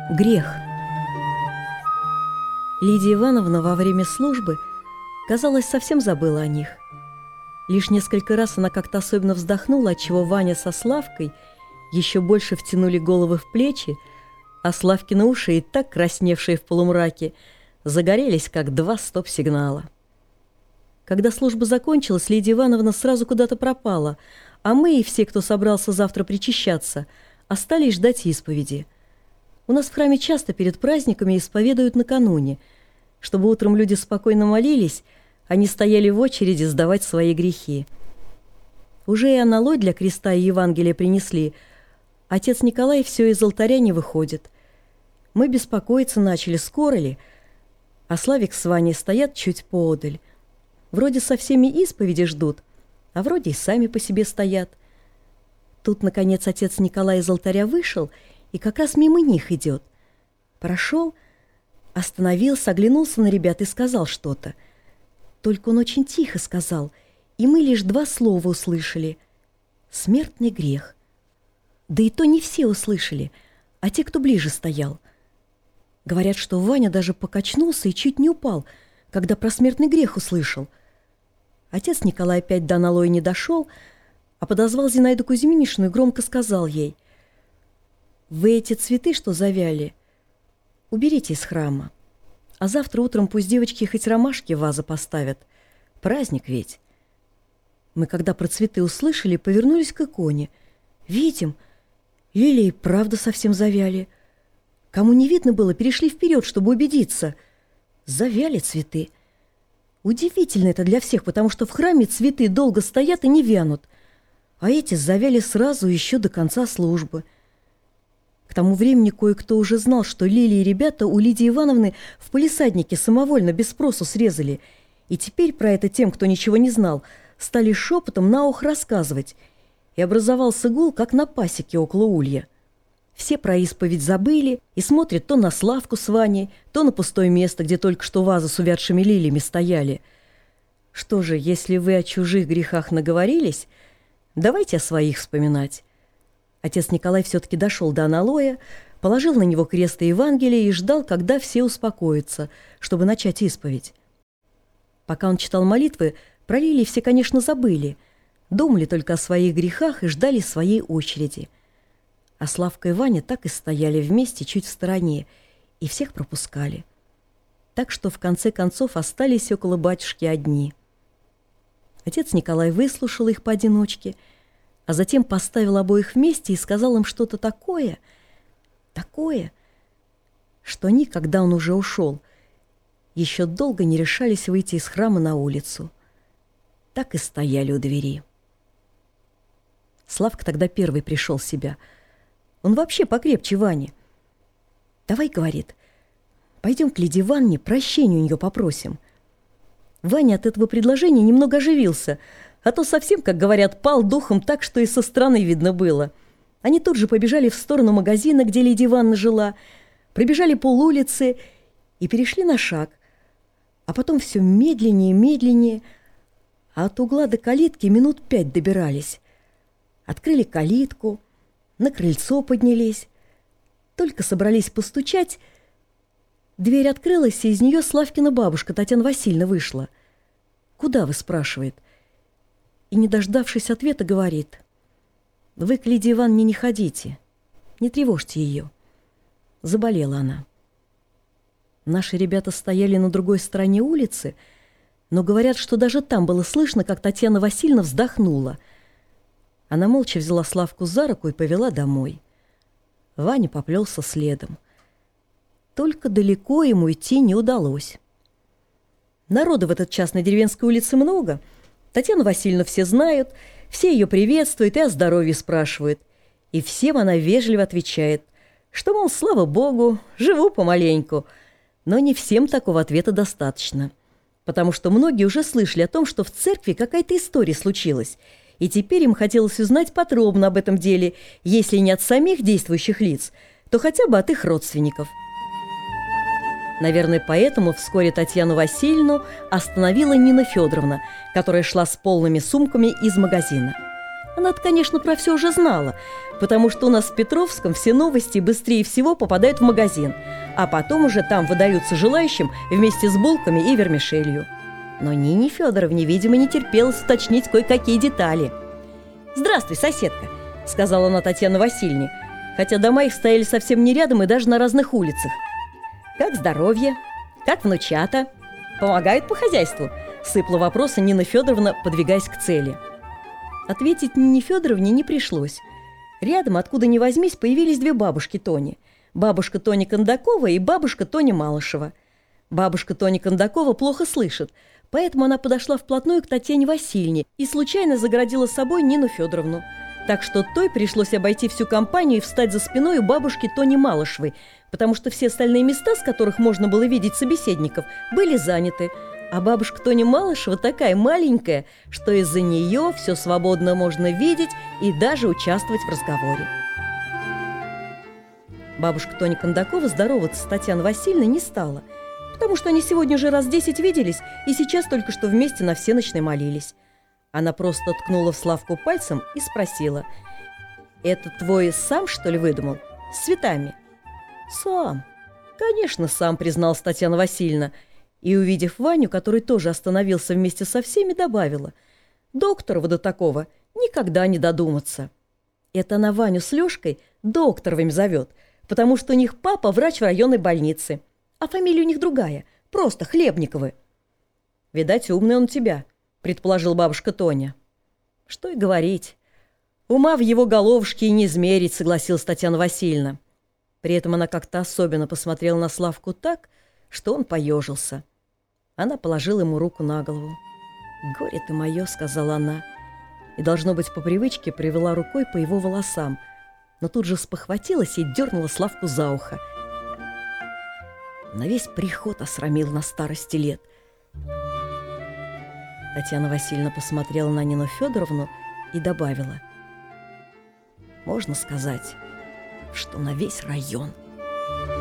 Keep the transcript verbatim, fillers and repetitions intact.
Грех. Лидия Ивановна во время службы, казалось, совсем забыла о них. Лишь несколько раз она как-то особенно вздохнула, отчего Ваня со Славкой еще больше втянули головы в плечи, а Славкины уши, и так красневшие в полумраке, загорелись, как два стоп-сигнала. Когда служба закончилась, Лидия Ивановна сразу куда-то пропала, а мы и все, кто собрался завтра причащаться, остались ждать исповеди. У нас в храме часто перед праздниками исповедуют накануне, чтобы утром люди спокойно молились, а не стояли в очереди сдавать свои грехи. Уже и аналой для креста и Евангелия принесли. Отец Николай все из алтаря не выходит. Мы беспокоиться начали, скоро ли, а Славик с Ваней стоят чуть поодаль. Вроде со всеми исповеди ждут, а вроде и сами по себе стоят. Тут, наконец, отец Николай из алтаря вышел и как раз мимо них идет. Прошел, остановился, оглянулся на ребят и сказал что-то. Только он очень тихо сказал, и мы лишь два слова услышали. «Смертный грех». Да и то не все услышали, а те, кто ближе стоял. Говорят, что Ваня даже покачнулся и чуть не упал, когда про смертный грех услышал. Отец Николай опять до аналоя не дошел, а подозвал Зинаиду Кузьминишну и громко сказал ей: «Вы эти цветы, что завяли, уберите из храма, а завтра утром пусть девочки хоть ромашки в вазы поставят. Праздник ведь». Мы, когда про цветы услышали, повернулись к иконе. Видим, лилии правда совсем завяли. Кому не видно было, перешли вперед, чтобы убедиться. Завяли цветы. Удивительно это для всех, потому что в храме цветы долго стоят и не вянут, а эти завяли сразу еще до конца службы. К тому времени кое-кто уже знал, что лилии ребята у Лидии Ивановны в палисаднике самовольно без спросу срезали, и теперь про это тем, кто ничего не знал, стали шепотом на ухо рассказывать, и образовался гул, как на пасеке около улья. Все про исповедь забыли и смотрят то на Славку с Ваней, то на пустое место, где только что вазы с увядшими лилиями стояли. Что же, если вы о чужих грехах наговорились, давайте о своих вспоминать. Отец Николай все-таки дошел до аналоя, положил на него крест и Евангелие и ждал, когда все успокоятся, чтобы начать исповедь. Пока он читал молитвы, про лилии все, конечно, забыли, думали только о своих грехах и ждали своей очереди. А Славка и Ваня так и стояли вместе чуть в стороне и всех пропускали. Так что в конце концов остались около батюшки одни. Отец Николай выслушал их поодиночке, а затем поставил обоих вместе и сказал им что-то такое, такое, что они, когда он уже ушел, еще долго не решались выйти из храма на улицу. Так и стояли у двери. Славка тогда первый пришел в себя. Он вообще покрепче Вани. «Давай, — говорит, — пойдем к Лидии Ивановне, прощения у нее попросим». Ваня от этого предложения немного оживился, а то совсем, как говорят, пал духом так, что и со стороны видно было. Они тут же побежали в сторону магазина, где Лидия Ивановна жила, пробежали полулицы и перешли на шаг, а потом все медленнее и медленнее, а от угла до калитки минут пять добирались. Открыли калитку, на крыльцо поднялись. Только собрались постучать, дверь открылась, и из нее Славкина бабушка Татьяна Васильевна вышла. «Куда вы?» — спрашивает. И, не дождавшись ответа, говорит: «Вы к Лидии Ивановне не ходите, не тревожьте ее. Заболела она». Наши ребята стояли на другой стороне улицы, но говорят, что даже там было слышно, как Татьяна Васильевна вздохнула. Она молча взяла Славку за руку и повела домой. Ваня поплелся следом. Только далеко ему идти не удалось. Народу в этот час на деревенской улице много. Татьяну Васильевну все знают, все ее приветствуют и о здоровье спрашивают. И всем она вежливо отвечает, что, мол, слава богу, живу помаленьку. Но не всем такого ответа достаточно, потому что многие уже слышали о том, что в церкви какая-то история случилась, и теперь им хотелось узнать подробно об этом деле, если не от самих действующих лиц, то хотя бы от их родственников. Наверное, поэтому вскоре Татьяну Васильевну остановила Нина Федоровна, которая шла с полными сумками из магазина. Она-то, конечно, про все уже знала, потому что у нас в Петровском все новости быстрее всего попадают в магазин, а потом уже там выдаются желающим вместе с булками и вермишелью. Но Нине Федоровне, видимо, не терпелось уточнить кое-какие детали. «Здравствуй, соседка», — сказала она Татьяне Васильевне, хотя дома их стояли совсем не рядом и даже на разных улицах. «Как здоровье? Как внучата? Помогают по хозяйству?» — сыпла вопросы Нина Федоровна, подвигаясь к цели. Ответить Нине Федоровне не пришлось. Рядом, откуда ни возьмись, появились две бабушки Тони. Бабушка Тоня Кондакова и бабушка Тоня Малышева. Бабушка Тоня Кондакова плохо слышит, поэтому она подошла вплотную к Татьяне Васильевне и случайно загородила собой Нину Федоровну. Так что той пришлось обойти всю компанию и встать за спиной у бабушки Тони Малышевой, потому что все остальные места, с которых можно было видеть собеседников, были заняты, а бабушка Тоня Малышева такая маленькая, что из-за нее все свободно можно видеть и даже участвовать в разговоре. Бабушка Тоня Кондакова здороваться с Татьяной Васильевной не стала, потому что они сегодня уже раз десять виделись и сейчас только что вместе на всенощной молились. Она просто ткнула в Славку пальцем и спросила: «Это твой сам, что ли, выдумал? С цветами?» «Сам. Конечно, сам», — призналась Татьяна Васильевна. И, увидев Ваню, который тоже остановился вместе со всеми, добавила: «Доктора до такого никогда не додуматься». Это она Ваню с Лёшкой докторовым зовет, потому что у них папа врач в районной больнице, а фамилия у них другая, просто Хлебниковы. «Видать, умный он у тебя», — предположил бабушка Тоня. «Что и говорить. Ума в его головушке и не измерить», — согласилась Татьяна Васильевна. При этом она как-то особенно посмотрела на Славку так, что он поежился. Она положила ему руку на голову. «Горе ты мое», — сказала она, и, должно быть, по привычке провела рукой по его волосам, но тут же спохватилась и дернула Славку за ухо. На весь приход осрамил на старости лет. Татьяна Васильевна посмотрела на Нину Федоровну и добавила: «Можно сказать, что на весь район».